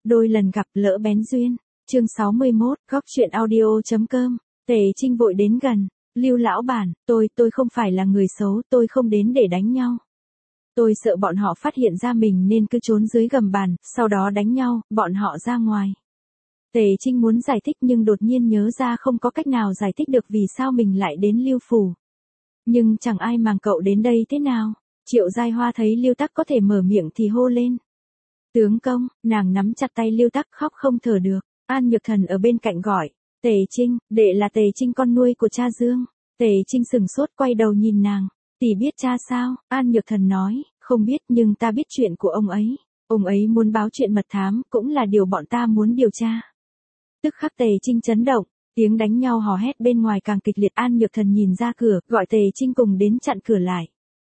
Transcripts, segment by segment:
Đôi lần gặp lỡ bén duyên. Chương 61, góc truyện audio.com. Tề Trinh vội đến gần. Lưu lão bản, tôi không phải là người xấu, tôi không đến để đánh nhau. Tôi sợ bọn họ phát hiện ra mình nên cứ trốn dưới gầm bàn, sau đó đánh nhau, bọn họ ra ngoài. Tề Trinh muốn giải thích nhưng đột nhiên nhớ ra không có cách nào giải thích được vì sao mình lại đến Lưu phủ. Nhưng chẳng ai màng cậu đến đây thế nào. Triệu Giai Hoa thấy Lưu Tắc có thể mở miệng thì hô lên. Tướng công, nàng nắm chặt tay Lưu Tắc khóc không thở được. An Nhược Thần ở bên cạnh gọi. Tề Trinh, đệ là Tề Trinh con nuôi của cha Dương. Tề Trinh sừng sốt quay đầu nhìn nàng. Tỷ biết cha sao? An Nhược Thần nói, không biết nhưng ta biết chuyện của ông ấy. Ông ấy muốn báo chuyện mật thám, cũng là điều bọn ta muốn điều tra. Tức khắc Tề Trinh chấn động, tiếng đánh nhau hò hét bên ngoài càng kịch liệt. An Nhược Thần nhìn ra cửa, gọi Tề Trinh cùng đến chặn cửa lại.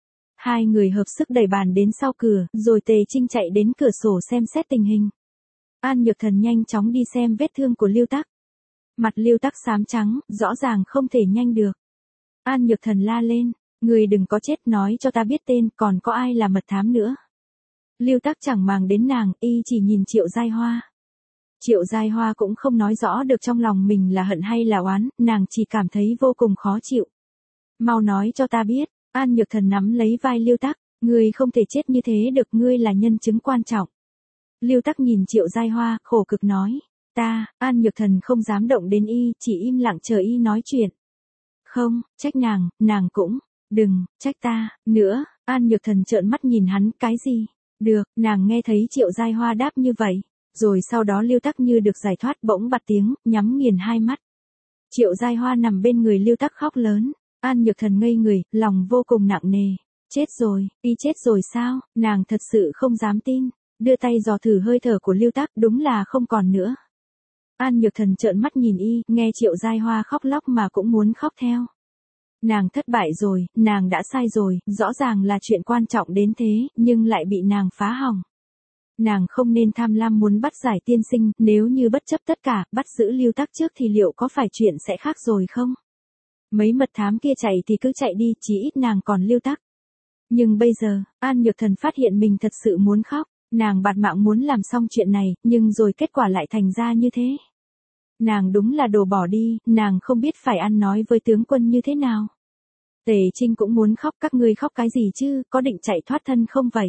Hai người hợp sức đẩy bàn đến sau cửa, rồi Tề Trinh chạy đến cửa sổ xem xét tình hình. An Nhược Thần nhanh chóng đi xem vết thương của Lưu Tắc. Mặt Lưu Tắc xám trắng, rõ ràng không thể nhanh được. An Nhược Thần la lên, người đừng có chết, nói cho ta biết tên, còn có ai là mật thám nữa. Lưu Tắc chẳng màng đến nàng, y chỉ nhìn Triệu Giai Hoa. Triệu Giai Hoa cũng không nói rõ được trong lòng mình là hận hay là oán, nàng chỉ cảm thấy vô cùng khó chịu. Mau nói cho ta biết. An Nhược Thần nắm lấy vai Lưu Tắc, ngươi không thể chết như thế được, ngươi là nhân chứng quan trọng. Lưu Tắc nhìn Triệu Giai Hoa, khổ cực nói, An Nhược Thần không dám động đến y, chỉ im lặng chờ y nói chuyện. Không, trách nàng cũng, đừng, trách ta, nữa. An Nhược Thần trợn mắt nhìn hắn, cái gì? Được, nàng nghe thấy Triệu Giai Hoa đáp như vậy. Rồi sau đó Lưu Tắc như được giải thoát bỗng bật tiếng, nhắm nghiền hai mắt. Triệu Giai Hoa nằm bên người Lưu Tắc khóc lớn. An Nhược Thần ngây người, lòng vô cùng nặng nề. Chết rồi, y chết rồi sao? Nàng thật sự không dám tin. Đưa tay dò thử hơi thở của Lưu Tắc, đúng là không còn nữa. An Nhược Thần trợn mắt nhìn y, nghe Triệu Giai Hoa khóc lóc mà cũng muốn khóc theo. Nàng thất bại rồi, nàng đã sai rồi, rõ ràng là chuyện quan trọng đến thế, nhưng lại bị nàng phá hỏng. Nàng không nên tham lam muốn bắt giải tiên sinh, nếu như bất chấp tất cả, bắt giữ Lưu Tắc trước thì liệu có phải chuyện sẽ khác rồi không? Mấy mật thám kia chạy thì cứ chạy đi, chí ít nàng còn Lưu Tắc. Nhưng bây giờ, An Nhược Thần phát hiện mình thật sự muốn khóc, nàng bạt mạng muốn làm xong chuyện này, nhưng rồi kết quả lại thành ra như thế. Nàng đúng là đồ bỏ đi, nàng không biết phải ăn nói với tướng quân như thế nào. Tề Trinh cũng muốn khóc, các ngươi khóc cái gì chứ, có định chạy thoát thân không vậy?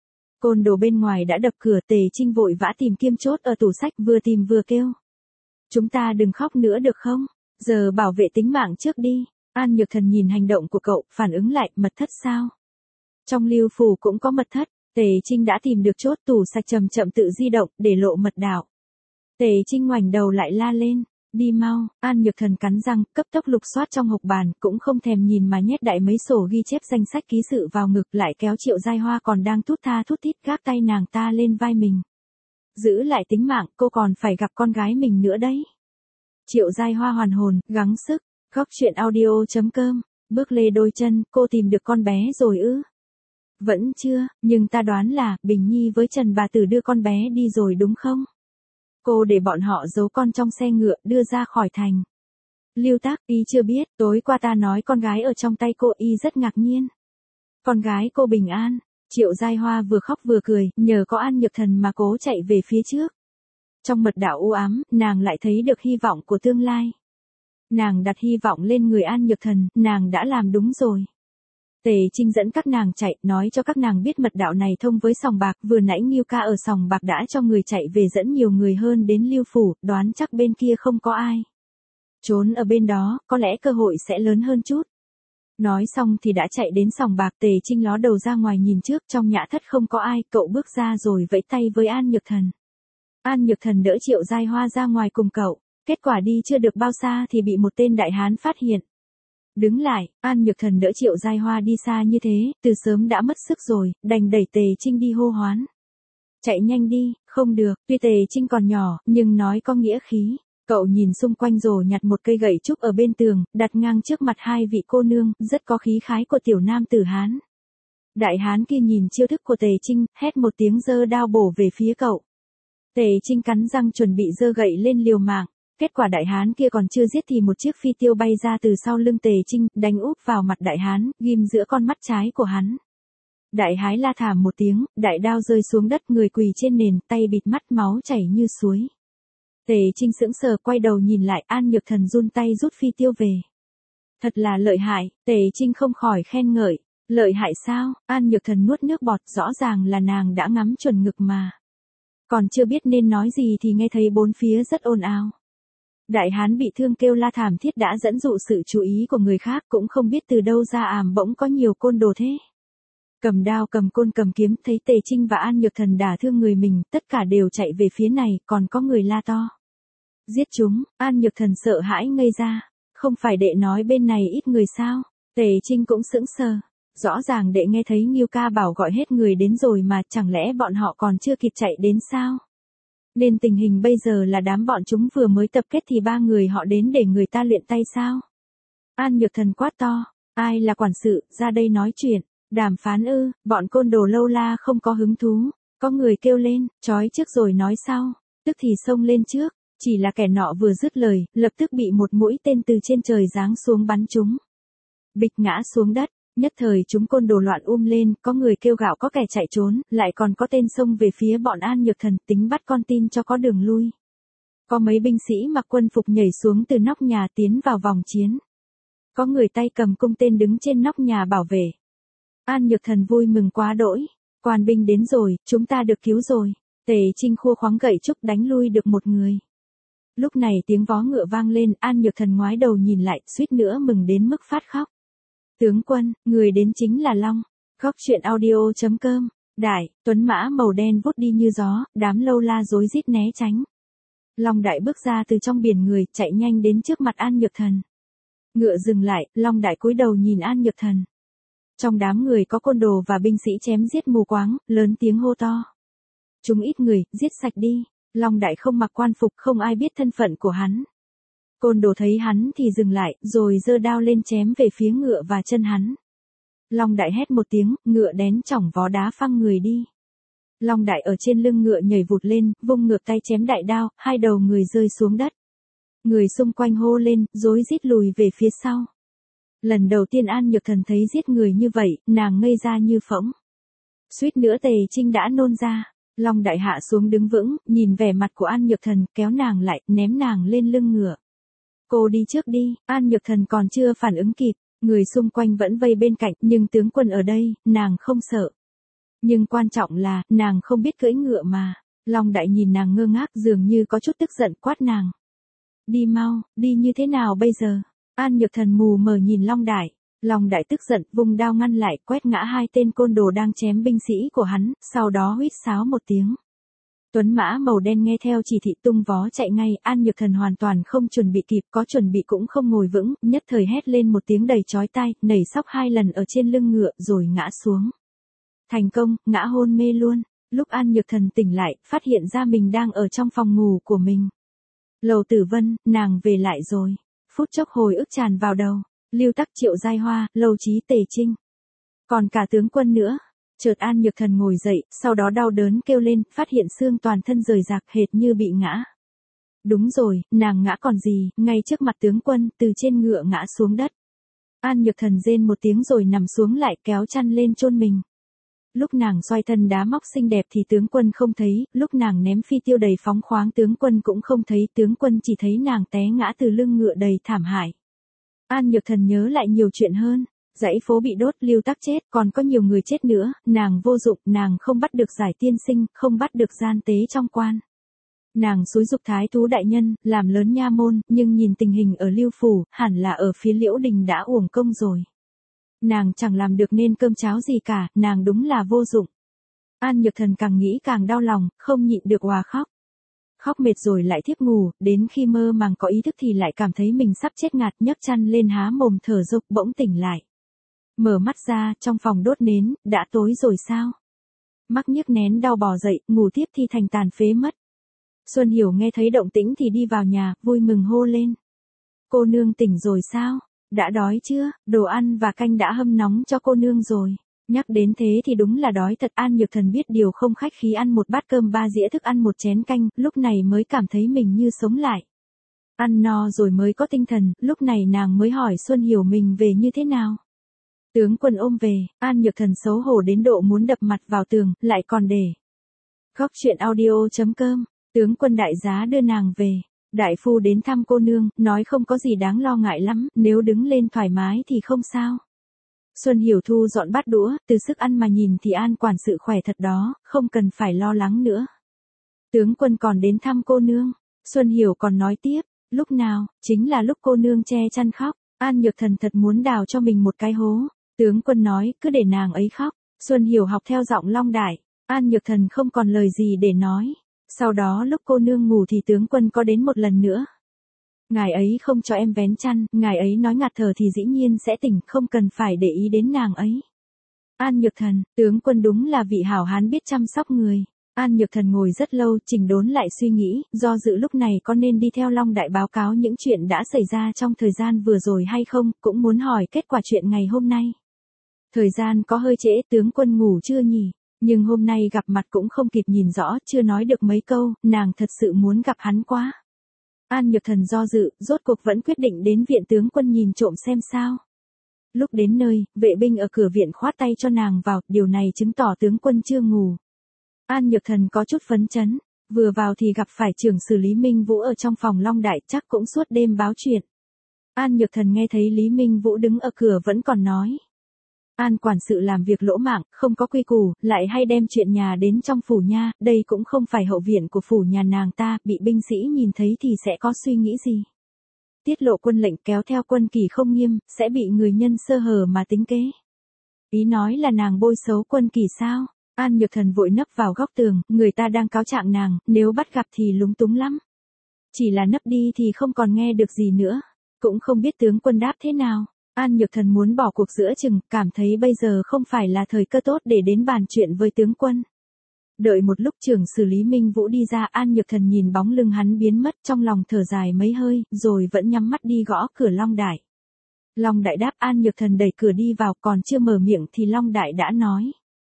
Côn đồ bên ngoài đã đập cửa, Tề Trinh vội vã tìm kiêm chốt ở tủ sách, vừa tìm vừa kêu. Chúng ta đừng khóc nữa được không? Giờ bảo vệ tính mạng trước đi. An Nhược Thần nhìn hành động của cậu, phản ứng lại, mật thất sao? Trong Lưu phủ cũng có mật thất. Tề Trinh đã tìm được chốt, tủ sạch chậm chậm tự di động, để lộ mật đạo. Tề Trinh ngoảnh đầu lại la lên, đi mau. An Nhược Thần cắn răng, cấp tốc lục soát trong hộc bàn, cũng không thèm nhìn mà nhét đại mấy sổ ghi chép danh sách ký sự vào ngực, lại kéo Triệu Giai Hoa còn đang thút tha thút thít gác tay nàng ta lên vai mình. Giữ lại tính mạng, cô còn phải gặp con gái mình nữa đấy. Triệu Giai Hoa hoàn hồn, gắng sức. Góc truyện audio.com. Bước lê đôi chân, cô tìm được con bé rồi ư? Vẫn chưa, nhưng ta đoán là Bình Nhi với Trần bà tử đưa con bé đi rồi đúng không? Cô để bọn họ giấu con trong xe ngựa, đưa ra khỏi thành. Lưu Tắc, y chưa biết, tối qua ta nói con gái ở trong tay cô, y rất ngạc nhiên. Con gái cô bình an. Triệu Giai Hoa vừa khóc vừa cười, nhờ có An Nhược Thần mà cố chạy về phía trước. Trong mật đạo u ám, nàng lại thấy được hy vọng của tương lai. Nàng đặt hy vọng lên người An Nhược Thần, nàng đã làm đúng rồi. Tề Trinh dẫn các nàng chạy, nói cho các nàng biết mật đạo này thông với sòng bạc, vừa nãy Ngưu ca ở sòng bạc đã cho người chạy về dẫn nhiều người hơn đến Lưu phủ, đoán chắc bên kia không có ai. Trốn ở bên đó, có lẽ cơ hội sẽ lớn hơn chút. Nói xong thì đã chạy đến sòng bạc. Tề Trinh ló đầu ra ngoài nhìn trước, trong nhã thất không có ai, cậu bước ra rồi vẫy tay với An Nhược Thần. An Nhược Thần đỡ Triệu Giai Hoa ra ngoài cùng cậu, kết quả đi chưa được bao xa thì bị một tên đại hán phát hiện. Đứng lại, An Nhược Thần đỡ Triệu Giai Hoa đi xa như thế, từ sớm đã mất sức rồi, đành đẩy Tề Trinh đi hô hoán. Chạy nhanh đi, không được, tuy Tề Trinh còn nhỏ, nhưng nói có nghĩa khí. Cậu nhìn xung quanh rồi nhặt một cây gậy trúc ở bên tường, đặt ngang trước mặt hai vị cô nương, rất có khí khái của tiểu nam tử Hán. Đại hán kia nhìn chiêu thức của Tề Trinh, hét một tiếng giơ đao bổ về phía cậu. Tề Trinh cắn răng chuẩn bị giơ gậy lên liều mạng. Kết quả đại hán kia còn chưa giết thì một chiếc phi tiêu bay ra từ sau lưng Tề Trinh, đánh úp vào mặt đại hán, ghim giữa con mắt trái của hắn. Đại hái la thảm một tiếng, đại đao rơi xuống đất, người quỳ trên nền, tay bịt mắt, máu chảy như suối. Tề Trinh sững sờ quay đầu nhìn lại, An Nhược Thần run tay rút phi tiêu về. Thật là lợi hại, Tề Trinh không khỏi khen ngợi. Lợi hại sao? An Nhược Thần nuốt nước bọt, rõ ràng là nàng đã ngắm chuẩn ngực mà. Còn chưa biết nên nói gì thì nghe thấy bốn phía rất ồn ào. Đại hán bị thương kêu la thảm thiết đã dẫn dụ sự chú ý của người khác, cũng không biết từ đâu ra bỗng có nhiều côn đồ thế. Cầm đao cầm côn cầm kiếm, thấy Tề Trinh và An Nhược Thần đả thương người mình, tất cả đều chạy về phía này, còn có người la to. Giết chúng, An Nhược Thần sợ hãi ngây ra. Không phải đệ nói bên này ít người sao? Tề Trinh cũng sững sờ. Rõ ràng đệ nghe thấy Nghiêu ca bảo gọi hết người đến rồi mà, chẳng lẽ bọn họ còn chưa kịp chạy đến sao? Nên tình hình bây giờ là đám bọn chúng vừa mới tập kết thì ba người họ đến để người ta luyện tay sao? An Nhược Thần quát to, ai là quản sự, ra đây nói chuyện. Đàm phán ư? Bọn côn đồ lâu la không có hứng thú. Có người kêu lên, trói trước rồi nói sau. Tức thì xông lên trước. Chỉ là kẻ nọ vừa dứt lời, lập tức bị một mũi tên từ trên trời giáng xuống bắn chúng. Bịch ngã xuống đất. Nhất thời chúng côn đồ loạn lên, có người kêu gào, có kẻ chạy trốn, lại còn có tên xông về phía bọn An Nhược Thần, tính bắt con tin cho có đường lui. Có mấy binh sĩ mặc quân phục nhảy xuống từ nóc nhà tiến vào vòng chiến. Có người tay cầm cung tên đứng trên nóc nhà bảo vệ. An Nhược Thần vui mừng quá đỗi. Quan binh đến rồi, chúng ta được cứu rồi. Tề Trinh khua khoáng gậy trúc đánh lui được một người. Lúc này tiếng vó ngựa vang lên, An Nhược Thần ngoái đầu nhìn lại, suýt nữa mừng đến mức phát khóc. Tướng quân, người đến chính là Long. Góc truyện audio.com. Đại, tuấn mã màu đen vút đi như gió, đám lâu la rối rít né tránh. Long Đại bước ra từ trong biển người, chạy nhanh đến trước mặt An Nhược Thần. Ngựa dừng lại, Long Đại cúi đầu nhìn An Nhược Thần. Trong đám người có côn đồ và binh sĩ chém giết mù quáng, lớn tiếng hô to. Chúng ít người, giết sạch đi. Long Đại không mặc quan phục, không ai biết thân phận của hắn. Côn đồ thấy hắn thì dừng lại, rồi giơ đao lên chém về phía ngựa và chân hắn. Long Đại hét một tiếng, ngựa đén chỏng vó đá phăng người đi. Long Đại ở trên lưng ngựa nhảy vụt lên, vung ngược tay chém đại đao, hai đầu người rơi xuống đất. Người xung quanh hô lên, rối rít lùi về phía sau. Lần đầu tiên An Nhược Thần thấy giết người như vậy, nàng ngây ra như phỗng. Suýt nữa Tề Trinh đã nôn ra. Long Đại hạ xuống đứng vững, nhìn vẻ mặt của An Nhược Thần, kéo nàng lại, ném nàng lên lưng ngựa. Cô đi trước đi, An Nhược Thần còn chưa phản ứng kịp, người xung quanh vẫn vây bên cạnh, nhưng tướng quân ở đây, nàng không sợ. Nhưng quan trọng là, nàng không biết cưỡi ngựa mà. Long Đại nhìn nàng ngơ ngác, dường như có chút tức giận, quát nàng. Đi mau, đi như thế nào bây giờ? An Nhược Thần mù mờ nhìn Long Đại. Long Đại tức giận, vung đao ngăn lại, quét ngã hai tên côn đồ đang chém binh sĩ của hắn, sau đó huýt sáo một tiếng. Tuấn mã màu đen nghe theo chỉ thị tung vó chạy ngay, An Nhược Thần hoàn toàn không chuẩn bị kịp, có chuẩn bị cũng không ngồi vững, nhất thời hét lên một tiếng đầy chói tai, nảy sóc hai lần ở trên lưng ngựa rồi ngã xuống. Thành công, ngã hôn mê luôn. Lúc An Nhược Thần tỉnh lại, phát hiện ra mình đang ở trong phòng ngủ của mình. Lầu Tử Vân, nàng về lại rồi. Phút chốc hồi ức tràn vào đầu. Lưu Tắc, Triệu Giai Hoa, Lâu Chí, Tề Trinh. Còn cả tướng quân nữa. Chợt An Nhược Thần ngồi dậy, sau đó đau đớn kêu lên, phát hiện xương toàn thân rời rạc hệt như bị ngã. Đúng rồi, nàng ngã còn gì, ngay trước mặt tướng quân, từ trên ngựa ngã xuống đất. An Nhược Thần rên một tiếng rồi nằm xuống lại, kéo chăn lên chôn mình. Lúc nàng xoay thân đá móc xinh đẹp thì tướng quân không thấy, lúc nàng ném phi tiêu đầy phóng khoáng tướng quân cũng không thấy, tướng quân chỉ thấy nàng té ngã từ lưng ngựa đầy thảm hại. An Nhược Thần nhớ lại nhiều chuyện hơn. Dãy phố bị đốt, Lưu Tắc chết, còn có nhiều người chết nữa, nàng vô dụng, nàng không bắt được Giải Tiên Sinh, không bắt được gian tế trong quan. Nàng xúi giục Thái Thú đại nhân, làm lớn nha môn, nhưng nhìn tình hình ở Lưu Phủ, hẳn là ở phía Liễu Đình đã uổng công rồi. Nàng chẳng làm được nên cơm cháo gì cả, nàng đúng là vô dụng. An Nhược Thần càng nghĩ càng đau lòng, không nhịn được òa khóc. Khóc mệt rồi lại thiếp ngủ, đến khi mơ màng có ý thức thì lại cảm thấy mình sắp chết ngạt, nhấc chăn lên há mồm thở dốc, bỗng tỉnh lại. Mở mắt ra, trong phòng đốt nến, đã tối rồi sao? Mắc nhức nén đau bò dậy, ngủ tiếp thì thành tàn phế mất. Xuân Hiểu nghe thấy động tĩnh thì đi vào nhà, vui mừng hô lên. Cô nương tỉnh rồi sao? Đã đói chưa? Đồ ăn và canh đã hâm nóng cho cô nương rồi. Nhắc đến thế thì đúng là đói thật. An Nhược Thần biết điều không khách khí ăn một bát cơm 3 dĩa thức ăn một chén canh, lúc này mới cảm thấy mình như sống lại. Ăn no rồi mới có tinh thần, lúc này nàng mới hỏi Xuân Hiểu mình về như thế nào. Tướng quân ôm về, An Nhược Thần xấu hổ đến độ muốn đập mặt vào tường, lại còn để. Góc truyện audio.com, tướng quân đại giá đưa nàng về. Đại phu đến thăm cô nương, nói không có gì đáng lo ngại lắm, nếu đứng lên thoải mái thì không sao. Xuân Hiểu thu dọn bát đũa, từ sức ăn mà nhìn thì An quản sự khỏe thật đó, không cần phải lo lắng nữa. Tướng quân còn đến thăm cô nương. Xuân Hiểu còn nói tiếp, lúc nào, chính là lúc cô nương che chăn khóc. An Nhược Thần thật muốn đào cho mình một cái hố. Tướng quân nói, cứ để nàng ấy khóc. Xuân Hiểu học theo giọng Long Đại. An Nhược Thần không còn lời gì để nói. Sau đó lúc cô nương ngủ thì tướng quân có đến một lần nữa. Ngài ấy không cho em vén chăn, ngài ấy nói ngạt thở thì dĩ nhiên sẽ tỉnh, không cần phải để ý đến nàng ấy. An Nhược Thần, tướng quân đúng là vị hảo hán biết chăm sóc người. An Nhược Thần ngồi rất lâu, chỉnh đốn lại suy nghĩ, do dự lúc này có nên đi theo Long Đại báo cáo những chuyện đã xảy ra trong thời gian vừa rồi hay không, cũng muốn hỏi kết quả chuyện ngày hôm nay. Thời gian có hơi trễ, tướng quân ngủ chưa nhỉ? Nhưng hôm nay gặp mặt cũng không kịp nhìn rõ, chưa nói được mấy câu, nàng thật sự muốn gặp hắn quá. An Nhược Thần do dự, rốt cuộc vẫn quyết định đến viện tướng quân nhìn trộm xem sao. Lúc đến nơi, vệ binh ở cửa viện khoát tay cho nàng vào, điều này chứng tỏ tướng quân chưa ngủ. An Nhược Thần có chút phấn chấn, vừa vào thì gặp phải trưởng xử Lý Minh Vũ ở trong phòng Long Đại, chắc cũng suốt đêm báo chuyện. An Nhược Thần nghe thấy Lý Minh Vũ đứng ở cửa vẫn còn nói. An quản sự làm việc lỗ mãng, không có quy củ, lại hay đem chuyện nhà đến trong phủ nha, đây cũng không phải hậu viện của phủ nhà nàng ta, bị binh sĩ nhìn thấy thì sẽ có suy nghĩ gì. Tiết lộ quân lệnh kéo theo quân kỳ không nghiêm, sẽ bị người nhân sơ hở mà tính kế. Ý nói là nàng bôi xấu quân kỳ sao? An Nhược Thần vội nấp vào góc tường, người ta đang cáo trạng nàng, nếu bắt gặp thì lúng túng lắm. Chỉ là nấp đi thì không còn nghe được gì nữa, cũng không biết tướng quân đáp thế nào. An Nhược Thần muốn bỏ cuộc giữa chừng, cảm thấy bây giờ không phải là thời cơ tốt để đến bàn chuyện với tướng quân. Đợi một lúc trưởng xử Lý Minh Vũ đi ra, An Nhược Thần nhìn bóng lưng hắn biến mất, trong lòng thở dài mấy hơi, rồi vẫn nhắm mắt đi gõ cửa Long Đại. Long Đại đáp. An Nhược Thần đẩy cửa đi vào, còn chưa mở miệng thì Long Đại đã nói.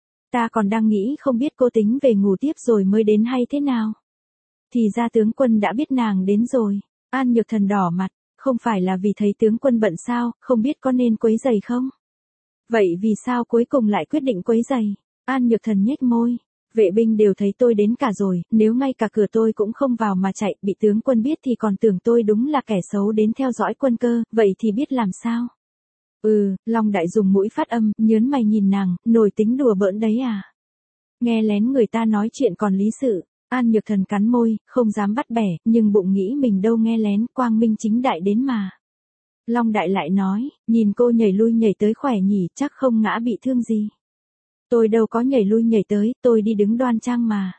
Ta còn đang nghĩ không biết cô tính về ngủ tiếp rồi mới đến hay thế nào. Thì ra tướng quân đã biết nàng đến rồi. An Nhược Thần đỏ mặt, không phải là vì thấy tướng quân bận sao, không biết có nên quấy giày không? Vậy vì sao cuối cùng lại quyết định quấy giày? An Nhược Thần nhếch môi. Vệ binh đều thấy tôi đến cả rồi, nếu ngay cả cửa tôi cũng không vào mà chạy, bị tướng quân biết thì còn tưởng tôi đúng là kẻ xấu đến theo dõi quân cơ, vậy thì biết làm sao? Long Đại dùng mũi phát âm, nhớn mày nhìn nàng, nổi tính đùa bỡn đấy à? Nghe lén người ta nói chuyện còn lý sự. An Nhược Thần cắn môi, không dám bắt bẻ, nhưng bụng nghĩ mình đâu nghe lén, quang minh chính đại đến mà. Long Đại lại nói, nhìn cô nhảy lui nhảy tới khỏe nhỉ, chắc không ngã bị thương gì. Tôi đâu có nhảy lui nhảy tới, tôi đi đứng đoan trang mà.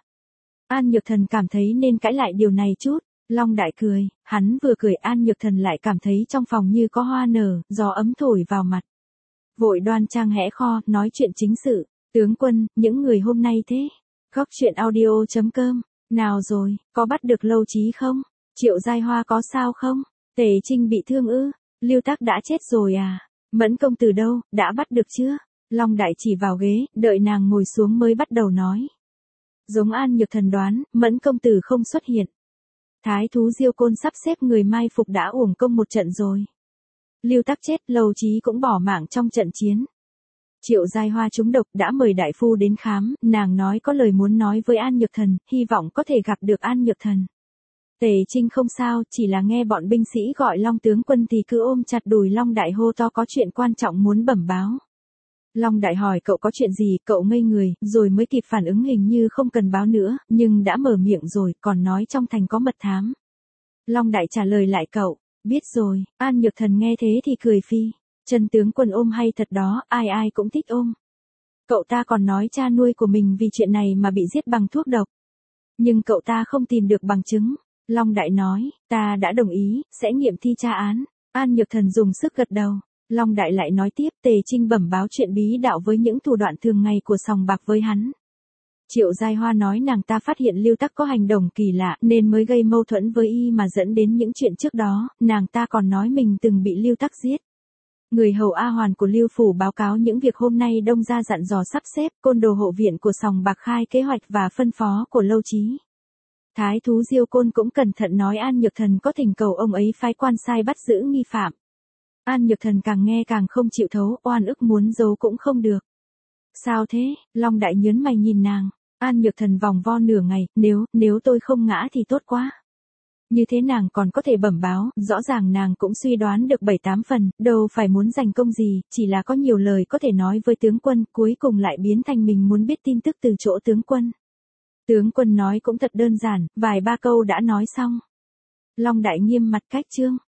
An Nhược Thần cảm thấy nên cãi lại điều này chút. Long Đại cười, hắn vừa cười An Nhược Thần lại cảm thấy trong phòng như có hoa nở, gió ấm thổi vào mặt. Vội đoan trang hẽ kho, nói chuyện chính sự. Tướng quân, những người hôm nay thế. Góc truyện audio.com, nào rồi, có bắt được Lâu Chí không? Triệu Giai Hoa có sao không? Tề Trinh bị thương ư? Lưu Tắc đã chết rồi à? Mẫn công từ đâu, đã bắt được chưa? Long Đại chỉ vào ghế, đợi nàng ngồi xuống mới bắt đầu nói. Giống An Nhược Thần đoán, Mẫn công tử không xuất hiện. Thái thú Diêu Côn sắp xếp người mai phục đã uổng công một trận rồi. Lưu Tắc chết, Lâu Chí cũng bỏ mạng trong trận chiến. Triệu Giai Hoa trúng độc đã mời đại phu đến khám, nàng nói có lời muốn nói với An Nhược Thần, hy vọng có thể gặp được An Nhược Thần. Tề Trinh không sao, chỉ là nghe bọn binh sĩ gọi Long tướng quân thì cứ ôm chặt đùi Long Đại hô to có chuyện quan trọng muốn bẩm báo. Long Đại hỏi cậu có chuyện gì, cậu ngây người, rồi mới kịp phản ứng hình như không cần báo nữa, nhưng đã mở miệng rồi, còn nói trong thành có mật thám. Long Đại trả lời lại cậu, biết rồi. An Nhược Thần nghe thế thì cười phi. Trần tướng quân ôm hay thật đó, ai ai cũng thích ôm. Cậu ta còn nói cha nuôi của mình vì chuyện này mà bị giết bằng thuốc độc. Nhưng cậu ta không tìm được bằng chứng. Long Đại nói, ta đã đồng ý, sẽ nghiệm thi tra án. An Nhược Thần dùng sức gật đầu. Long Đại lại nói tiếp, Tề Trinh bẩm báo chuyện bí đạo với những thủ đoạn thường ngày của sòng bạc với hắn. Triệu Giai Hoa nói nàng ta phát hiện Lưu Tắc có hành động kỳ lạ nên mới gây mâu thuẫn với y mà dẫn đến những chuyện trước đó, nàng ta còn nói mình từng bị Lưu Tắc giết. Người hầu A Hoàn của Lưu Phủ báo cáo những việc hôm nay Đông gia dặn dò sắp xếp, côn đồ hộ viện của sòng bạc khai kế hoạch và phân phó của Lâu Chí. Thái thú Diêu Côn cũng cẩn thận nói An Nhược Thần có thỉnh cầu ông ấy phái quan sai bắt giữ nghi phạm. An Nhược Thần càng nghe càng không chịu thấu, oan ức muốn giấu cũng không được. Sao thế? Long Đại nhớn mày nhìn nàng. An Nhược Thần vòng vo nửa ngày, nếu tôi không ngã thì tốt quá. Như thế nàng còn có thể bẩm báo, rõ ràng nàng cũng suy đoán được 7-8 phần, đâu phải muốn giành công gì, chỉ là có nhiều lời có thể nói với tướng quân, cuối cùng lại biến thành mình muốn biết tin tức từ chỗ tướng quân. Tướng quân nói cũng thật đơn giản, vài ba câu đã nói xong. Long Đại nghiêm mặt cách trương.